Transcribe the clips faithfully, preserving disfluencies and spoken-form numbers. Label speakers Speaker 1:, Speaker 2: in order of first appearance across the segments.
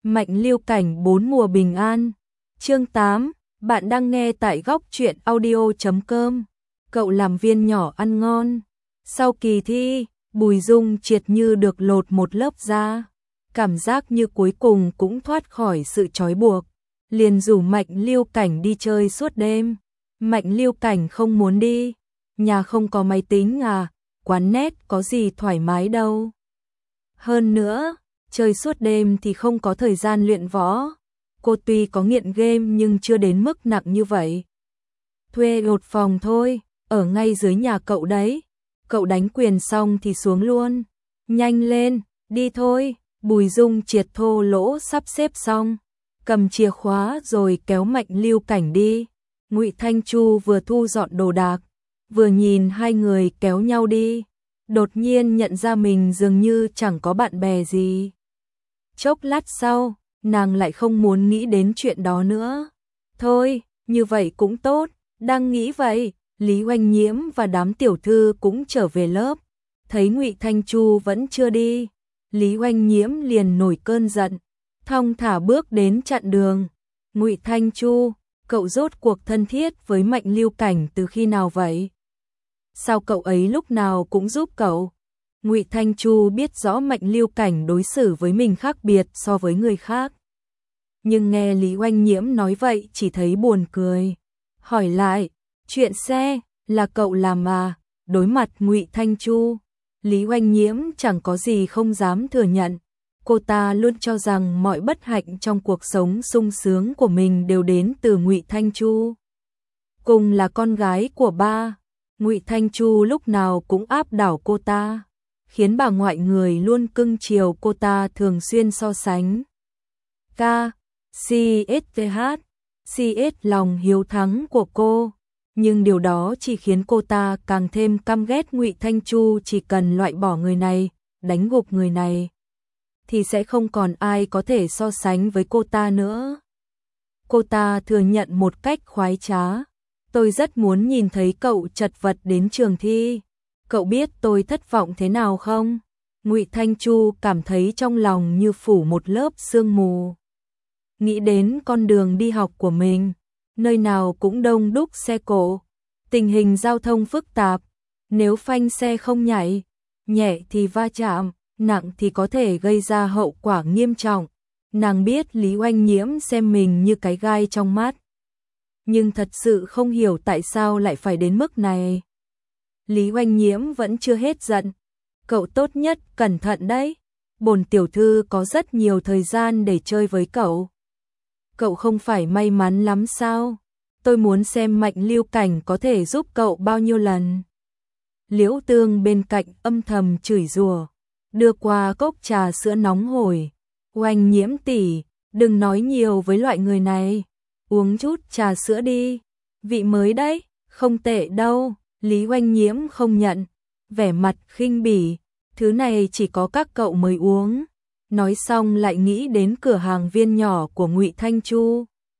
Speaker 1: Mạnh Lưu Cảnh bốn mùa bình an. Chương tám, bạn đang nghe tại góc truyện audio chấm com. Cậu làm viên nhỏ ăn ngon. Sau kỳ thi, Bùi Dung Triệt như được lột một lớp da. Cảm giác như cuối cùng cũng thoát khỏi sự trói buộc. Liền rủ Mạnh Lưu Cảnh đi chơi suốt đêm. Mạnh Lưu Cảnh không muốn đi. Nhà không có máy tính à, quán net có gì thoải mái đâu. Hơn nữa, chơi suốt đêm thì không có thời gian luyện võ. Cô tuy có nghiện game nhưng chưa đến mức nặng như vậy. Thuê một phòng thôi, ở ngay dưới nhà cậu đấy. Cậu đánh quyền xong thì xuống luôn. Nhanh lên, đi thôi. Bùi Dung Triệt thô lỗ sắp xếp xong, cầm chìa khóa rồi kéo Mạnh Lưu Cảnh đi. Ngụy Thanh Chu vừa thu dọn đồ đạc, vừa nhìn hai người kéo nhau đi, đột nhiên nhận ra mình dường như chẳng có bạn bè gì. Chốc lát sau, nàng lại không muốn nghĩ đến chuyện đó nữa. Thôi, như vậy cũng tốt, đang nghĩ vậy, Lý Oanh Nhiễm và đám tiểu thư cũng trở về lớp, thấy Ngụy Thanh Chu vẫn chưa đi, Lý Oanh Nhiễm liền nổi cơn giận, thong thả bước đến chặn đường. Ngụy Thanh Chu, cậu rốt cuộc thân thiết với Mạnh Lưu Cảnh từ khi nào vậy? Sao cậu ấy lúc nào cũng giúp cậu? Ngụy Thanh Chu biết rõ Mạnh Lưu Cảnh đối xử với mình khác biệt so với người khác. Nhưng nghe Lý Oanh Nhiễm nói vậy chỉ thấy buồn cười. Hỏi lại, chuyện xe, là cậu làm à? Đối mặt Ngụy Thanh Chu, Lý Oanh Nhiễm chẳng có gì không dám thừa nhận. Cô ta luôn cho rằng mọi bất hạnh trong cuộc sống sung sướng của mình đều đến từ Ngụy Thanh Chu. Cùng là con gái của ba, Ngụy Thanh Chu lúc nào cũng áp đảo cô ta, khiến bà ngoại người luôn cưng chiều cô ta thường xuyên so sánh. K, C S T H, C S lòng hiếu thắng của cô, nhưng điều đó chỉ khiến cô ta càng thêm căm ghét Ngụy Thanh Chu. Chỉ cần loại bỏ người này, đánh gục người này, thì sẽ không còn ai có thể so sánh với cô ta nữa. Cô ta thừa nhận một cách khoái trá. Tôi rất muốn nhìn thấy cậu chật vật đến trường thi. Cậu biết tôi thất vọng thế nào không? Ngụy Thanh Chu cảm thấy trong lòng như phủ một lớp sương mù. Nghĩ đến con đường đi học của mình, nơi nào cũng đông đúc xe cộ, tình hình giao thông phức tạp, nếu phanh xe không nhảy, nhẹ thì va chạm, nặng thì có thể gây ra hậu quả nghiêm trọng. Nàng biết Lý Oanh Nhiễm xem mình như cái gai trong mắt, nhưng thật sự không hiểu tại sao lại phải đến mức này. Lý Oanh Nhiễm vẫn chưa hết giận. Cậu tốt nhất cẩn thận đấy. Bổn tiểu thư có rất nhiều thời gian để chơi với cậu. Cậu không phải may mắn lắm sao? Tôi muốn xem Mạnh Lưu Cảnh có thể giúp cậu bao nhiêu lần. Liễu Tương bên cạnh âm thầm chửi rủa, đưa qua cốc trà sữa nóng hổi. Oanh Nhiễm tỷ, đừng nói nhiều với loại người này. Uống chút trà sữa đi. Vị mới đấy, không tệ đâu. Lý Oanh Nhiễm không nhận, vẻ mặt khinh bỉ, thứ này chỉ có các cậu mới uống. Nói xong lại nghĩ đến cửa hàng viên nhỏ của Ngụy Thanh Chu.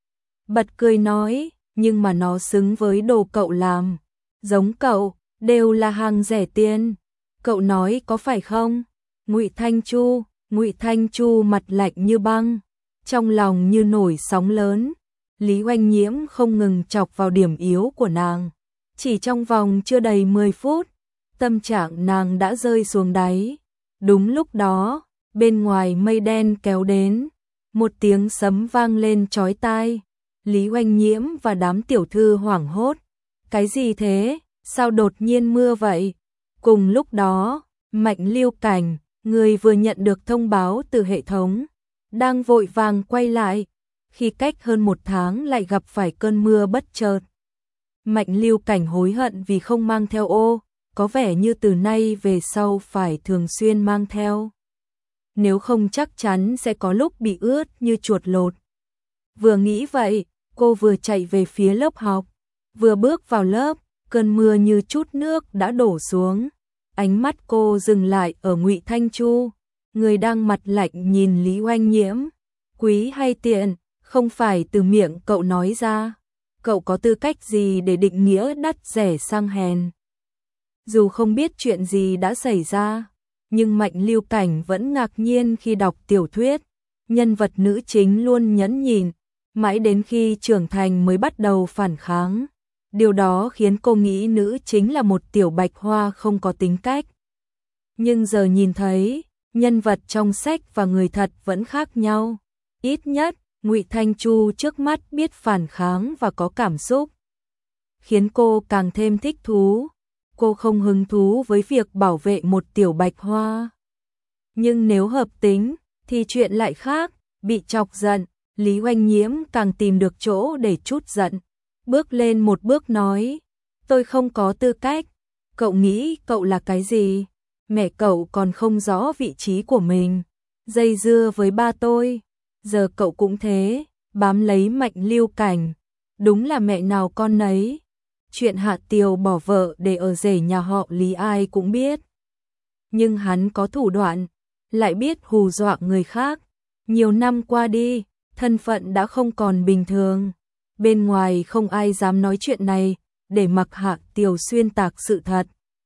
Speaker 1: Bật cười nói, nhưng mà nó xứng với đồ cậu làm. Giống cậu, đều là hàng rẻ tiền. Cậu nói có phải không? Ngụy Thanh Chu, Ngụy Thanh Chu mặt lạnh như băng, trong lòng như nổi sóng lớn. Lý Oanh Nhiễm không ngừng chọc vào điểm yếu của nàng. Chỉ trong vòng chưa đầy mười phút, tâm trạng nàng đã rơi xuống đáy. Đúng lúc đó, bên ngoài mây đen kéo đến, một tiếng sấm vang lên chói tai. Lý Oanh Nhiễm và đám tiểu thư hoảng hốt. Cái gì thế? Sao đột nhiên mưa vậy? Cùng lúc đó, Mạnh Lưu Cảnh, người vừa nhận được thông báo từ hệ thống, đang vội vàng quay lại. Khi cách hơn một tháng lại gặp phải cơn mưa bất chợt. Mạnh Lưu Cảnh hối hận vì không mang theo ô, có vẻ như từ nay về sau phải thường xuyên mang theo. Nếu không chắc chắn sẽ có lúc bị ướt như chuột lột. Vừa nghĩ vậy, cô vừa chạy về phía lớp học. Vừa bước vào lớp, cơn mưa như chút nước đã đổ xuống. Ánh mắt cô dừng lại ở Ngụy Thanh Chu, người đang mặt lạnh nhìn Lý Oanh Nhiễm. Quý hay tiện, không phải từ miệng cậu nói ra. Cậu có tư cách gì để định nghĩa đắt rẻ sang hèn? Dù không biết chuyện gì đã xảy ra, nhưng Mạnh Lưu Cảnh vẫn ngạc nhiên khi đọc tiểu thuyết. nhân vật nữ chính luôn nhẫn nhịn, mãi đến khi trưởng thành mới bắt đầu phản kháng. Điều đó khiến cô nghĩ nữ chính là một tiểu bạch hoa không có tính cách. Nhưng giờ nhìn thấy, nhân vật trong sách và người thật vẫn khác nhau. Ít nhất, Ngụy Thanh Chu trước mắt biết phản kháng và có cảm xúc, khiến cô càng thêm thích thú. Cô không hứng thú với việc bảo vệ một tiểu bạch hoa. Nhưng nếu hợp tính, thì chuyện lại khác. Bị chọc giận, Lý Oanh Nhiễm càng tìm được chỗ để trút giận. Bước lên một bước nói, tôi không có tư cách. Cậu nghĩ cậu là cái gì? Mẹ cậu còn không rõ vị trí của mình. Dây dưa với ba tôi. Giờ cậu cũng thế, bám lấy Mạnh Lưu Cảnh. Đúng là mẹ nào con nấy. Chuyện Hạ Tiều bỏ vợ để ở rể nhà họ Lý ai cũng biết. Nhưng hắn có thủ đoạn, lại biết hù dọa người khác. Nhiều năm qua đi, thân phận đã không còn bình thường. Bên ngoài không ai dám nói chuyện này, để mặc Hạ Tiều xuyên tạc sự thật.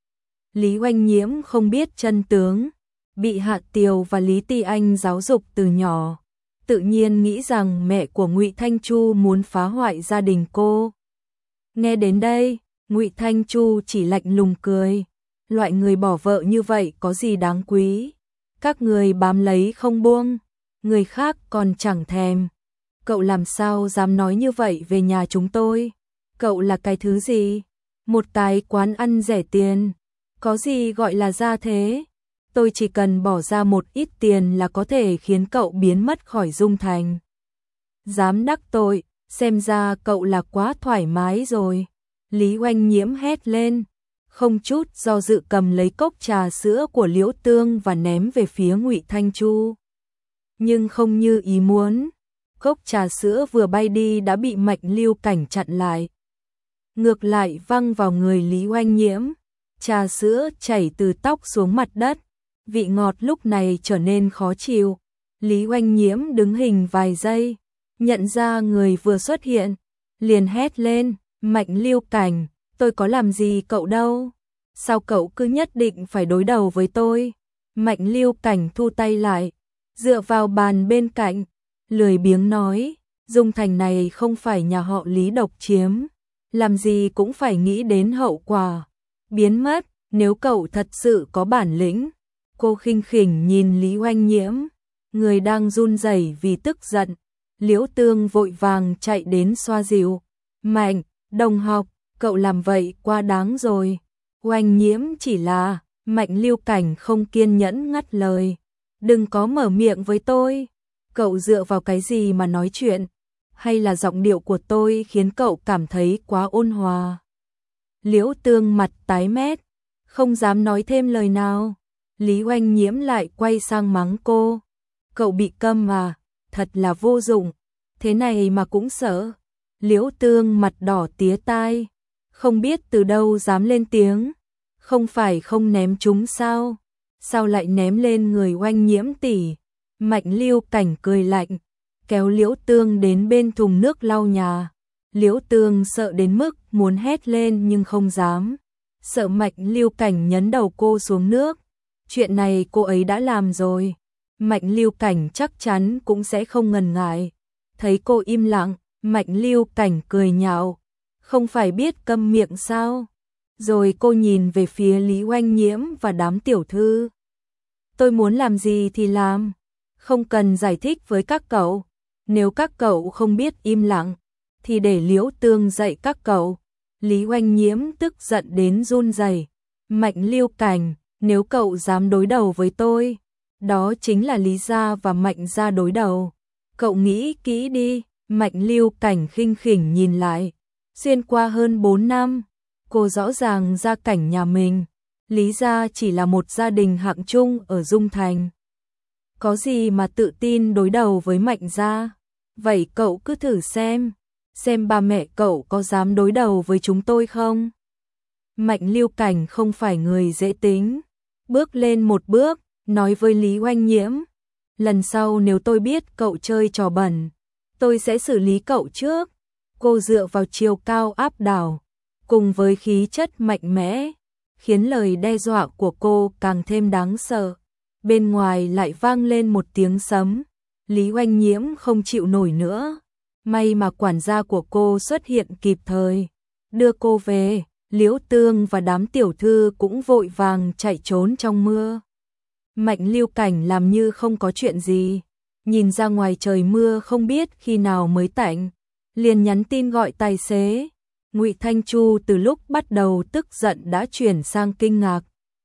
Speaker 1: Lý Oanh Nhiễm không biết chân tướng, bị Hạ Tiều và Lý Ti Anh giáo dục từ nhỏ, tự nhiên nghĩ rằng mẹ của Ngụy Thanh Chu muốn phá hoại gia đình cô. Nghe đến đây, Ngụy Thanh Chu chỉ lạnh lùng cười. Loại người bỏ vợ như vậy có gì đáng quý? Các người bám lấy không buông, người khác còn chẳng thèm. Cậu làm sao dám nói như vậy về nhà chúng tôi? Cậu là cái thứ gì? Một cái quán ăn rẻ tiền. Có gì gọi là gia thế? Tôi chỉ cần bỏ ra một ít tiền là có thể khiến cậu biến mất khỏi Dung Thành. Dám đắc tội, xem ra cậu là quá thoải mái rồi. Lý Oanh Nhiễm hét lên, không chút do dự cầm lấy cốc trà sữa của Liễu Tương và ném về phía Ngụy Thanh Chu. Nhưng không như ý muốn, cốc trà sữa vừa bay đi đã bị Mạnh Lưu Cảnh chặn lại. Ngược lại văng vào người Lý Oanh Nhiễm, trà sữa chảy từ tóc xuống mặt đất, vị ngọt lúc này trở nên khó chịu. Lý Oanh Nhiễm đứng hình vài giây, nhận ra người vừa xuất hiện, liền hét lên, Mạnh Lưu Cảnh, tôi có làm gì cậu đâu, sao cậu cứ nhất định phải đối đầu với tôi? Mạnh Lưu Cảnh thu tay lại, dựa vào bàn bên cạnh, lười biếng nói, Dung Thành này không phải nhà họ Lý độc chiếm, làm gì cũng phải nghĩ đến hậu quả. Biến mất, nếu cậu thật sự có bản lĩnh. Cô khinh khỉnh nhìn Lý Oanh Nhiễm, người đang run rẩy vì tức giận. Liễu Tương vội vàng chạy đến xoa dịu. Mạnh, đồng học, cậu làm vậy quá đáng rồi. Oanh Nhiễm chỉ là, Mạnh Lưu Cảnh không kiên nhẫn ngắt lời. Đừng có mở miệng với tôi. Cậu dựa vào cái gì mà nói chuyện? Hay là giọng điệu của tôi khiến cậu cảm thấy quá ôn hòa? Liễu Tương mặt tái mét, không dám nói thêm lời nào. Lý Oanh Nhiễm lại quay sang mắng cô. Cậu bị câm à? Thật là vô dụng. Thế này mà cũng sợ. Liễu Tương mặt đỏ tía tai, không biết từ đâu dám lên tiếng. Không phải không ném chúng sao? Sao lại ném lên người Oanh Nhiễm tỷ? Mạnh Lưu Cảnh cười lạnh, kéo Liễu Tương đến bên thùng nước lau nhà. Liễu Tương sợ đến mức muốn hét lên nhưng không dám. Sợ Mạnh Lưu Cảnh nhấn đầu cô xuống nước. Chuyện này cô ấy đã làm rồi. Mạnh Lưu Cảnh chắc chắn cũng sẽ không ngần ngại. Thấy cô im lặng, Mạnh Lưu Cảnh cười nhạo. Không phải biết câm miệng sao? Rồi cô nhìn về phía Lý Oanh Nhiễm và đám tiểu thư. Tôi muốn làm gì thì làm. Không cần giải thích với các cậu. Nếu các cậu không biết im lặng, thì để Liễu Tương dạy các cậu. Lý Oanh Nhiễm tức giận đến run rẩy. Mạnh Lưu Cảnh, nếu cậu dám đối đầu với tôi, đó chính là Lý gia và Mạnh gia đối đầu. Cậu nghĩ kỹ đi. Mạnh Lưu Cảnh khinh khỉnh nhìn lại. Xuyên qua hơn bốn năm, cô rõ ràng gia cảnh nhà mình. Lý gia chỉ là một gia đình hạng trung ở Dung Thành. Có gì mà tự tin đối đầu với Mạnh gia? Vậy cậu cứ thử xem, xem ba mẹ cậu có dám đối đầu với chúng tôi không? Mạnh Lưu Cảnh không phải người dễ tính. Bước lên một bước, nói với Lý Oanh Nhiễm. Lần sau nếu tôi biết cậu chơi trò bẩn, tôi sẽ xử lý cậu trước. Cô dựa vào chiều cao áp đảo, cùng với khí chất mạnh mẽ, khiến lời đe dọa của cô càng thêm đáng sợ. Bên ngoài lại vang lên một tiếng sấm. Lý Oanh Nhiễm không chịu nổi nữa. May mà quản gia của cô xuất hiện kịp thời, đưa cô về. Liễu Tương và đám tiểu thư cũng vội vàng chạy trốn trong mưa. Mạnh Lưu Cảnh làm như không có chuyện gì, nhìn ra ngoài trời mưa không biết khi nào mới tạnh, liền nhắn tin gọi tài xế. Ngụy Thanh Chu từ lúc bắt đầu tức giận đã chuyển sang kinh ngạc.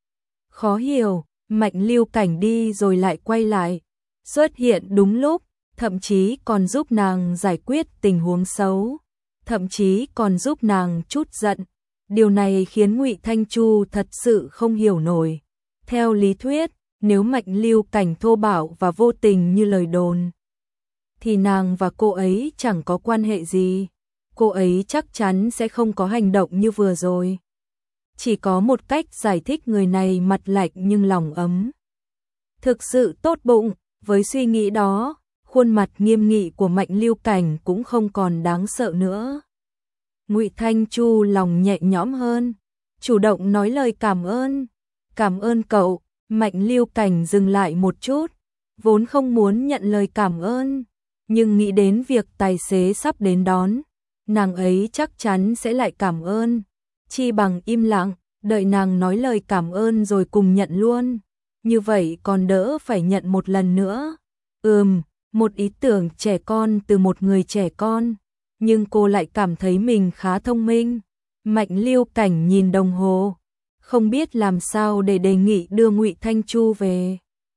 Speaker 1: Khó hiểu, Mạnh Lưu Cảnh đi rồi lại quay lại, xuất hiện đúng lúc, thậm chí còn giúp nàng giải quyết tình huống xấu, thậm chí còn giúp nàng trút giận. Điều này khiến Ngụy Thanh Chu thật sự không hiểu nổi. Theo lý thuyết, nếu Mạnh Lưu Cảnh thô bạo và vô tình như lời đồn, thì nàng và cô ấy chẳng có quan hệ gì. Cô ấy chắc chắn sẽ không có hành động như vừa rồi. Chỉ có một cách giải thích người này mặt lạnh nhưng lòng ấm. Thực sự tốt bụng, với suy nghĩ đó, khuôn mặt nghiêm nghị của Mạnh Lưu Cảnh cũng không còn đáng sợ nữa. Ngụy Thanh Chu lòng nhẹ nhõm hơn, chủ động nói lời cảm ơn. Cảm ơn cậu. Mạnh Lưu Cảnh dừng lại một chút, vốn không muốn nhận lời cảm ơn, nhưng nghĩ đến việc tài xế sắp đến đón, nàng ấy chắc chắn sẽ lại cảm ơn. Chi bằng im lặng, đợi nàng nói lời cảm ơn rồi cùng nhận luôn. Như vậy còn đỡ phải nhận một lần nữa. Ừm, một ý tưởng trẻ con từ một người trẻ con, nhưng cô lại cảm thấy mình khá thông minh. Mạnh Lưu Cảnh nhìn đồng hồ, không biết làm sao để đề nghị đưa Ngụy Thanh Chu về.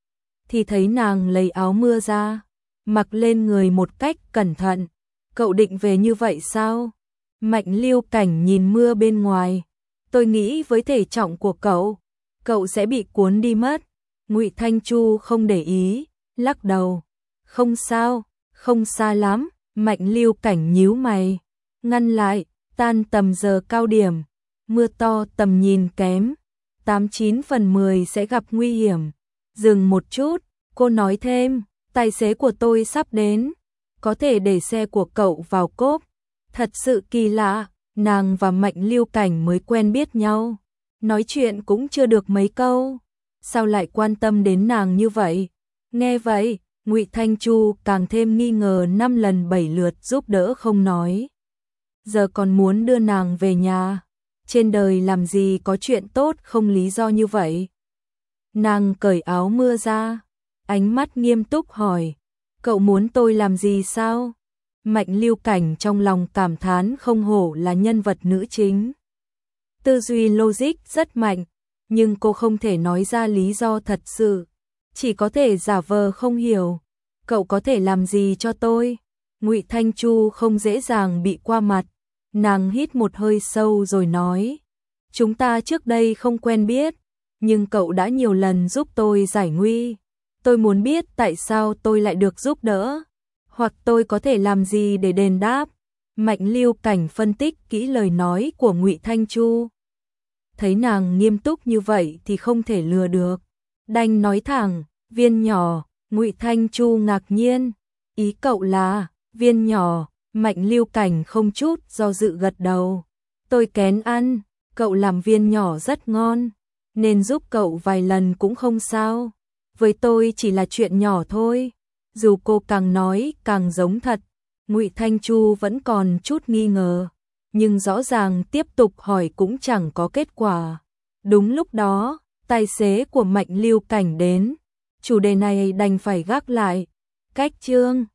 Speaker 1: Thì thấy nàng lấy áo mưa ra, mặc lên người một cách cẩn thận. Cậu định về như vậy sao? Mạnh Lưu Cảnh nhìn mưa bên ngoài. Tôi nghĩ với thể trọng của cậu, cậu sẽ bị cuốn đi mất. Ngụy Thanh Chu không để ý, lắc đầu. Không sao, không xa lắm. Mạnh Lưu Cảnh nhíu mày, ngăn lại. Tan tầm giờ cao điểm, mưa to tầm nhìn kém, tám chín phần mười sẽ gặp nguy hiểm. Dừng một chút, cô nói thêm, tài xế của tôi sắp đến, có thể để xe của cậu vào cốp. Thật sự kỳ lạ, nàng và Mạnh Lưu Cảnh mới quen biết nhau, nói chuyện cũng chưa được mấy câu, sao lại quan tâm đến nàng như vậy? Nghe vậy, Ngụy Thanh Chu càng thêm nghi ngờ năm lần bảy lượt giúp đỡ không nói. Giờ còn muốn đưa nàng về nhà. Trên đời làm gì có chuyện tốt không lý do như vậy. Nàng cởi áo mưa ra, ánh mắt nghiêm túc hỏi, cậu muốn tôi làm gì sao? Mạnh Lưu Cảnh trong lòng cảm thán không hổ là nhân vật nữ chính. Tư duy logic rất mạnh, nhưng cô không thể nói ra lý do thật sự, chỉ có thể giả vờ không hiểu. Cậu có thể làm gì cho tôi? Ngụy Thanh Chu không dễ dàng bị qua mặt. Nàng hít một hơi sâu rồi nói, chúng ta trước đây không quen biết, nhưng cậu đã nhiều lần giúp tôi giải nguy. Tôi muốn biết tại sao tôi lại được giúp đỡ, hoặc tôi có thể làm gì để đền đáp. Mạnh Lưu Cảnh phân tích kỹ lời nói của Ngụy Thanh Chu. Thấy nàng nghiêm túc như vậy thì không thể lừa được, đành nói thẳng, viên nhỏ. Ngụy Thanh Chu ngạc nhiên, ý cậu là viên nhỏ? Mạnh Lưu Cảnh không chút do dự gật đầu. Tôi kén ăn, cậu làm viên nhỏ rất ngon, nên giúp cậu vài lần cũng không sao. Với tôi chỉ là chuyện nhỏ thôi. Dù cô càng nói càng giống thật, Ngụy Thanh Chu vẫn còn chút nghi ngờ, nhưng rõ ràng tiếp tục hỏi cũng chẳng có kết quả. Đúng lúc đó, tài xế của Mạnh Lưu Cảnh đến, chủ đề này đành phải gác lại. Cách chương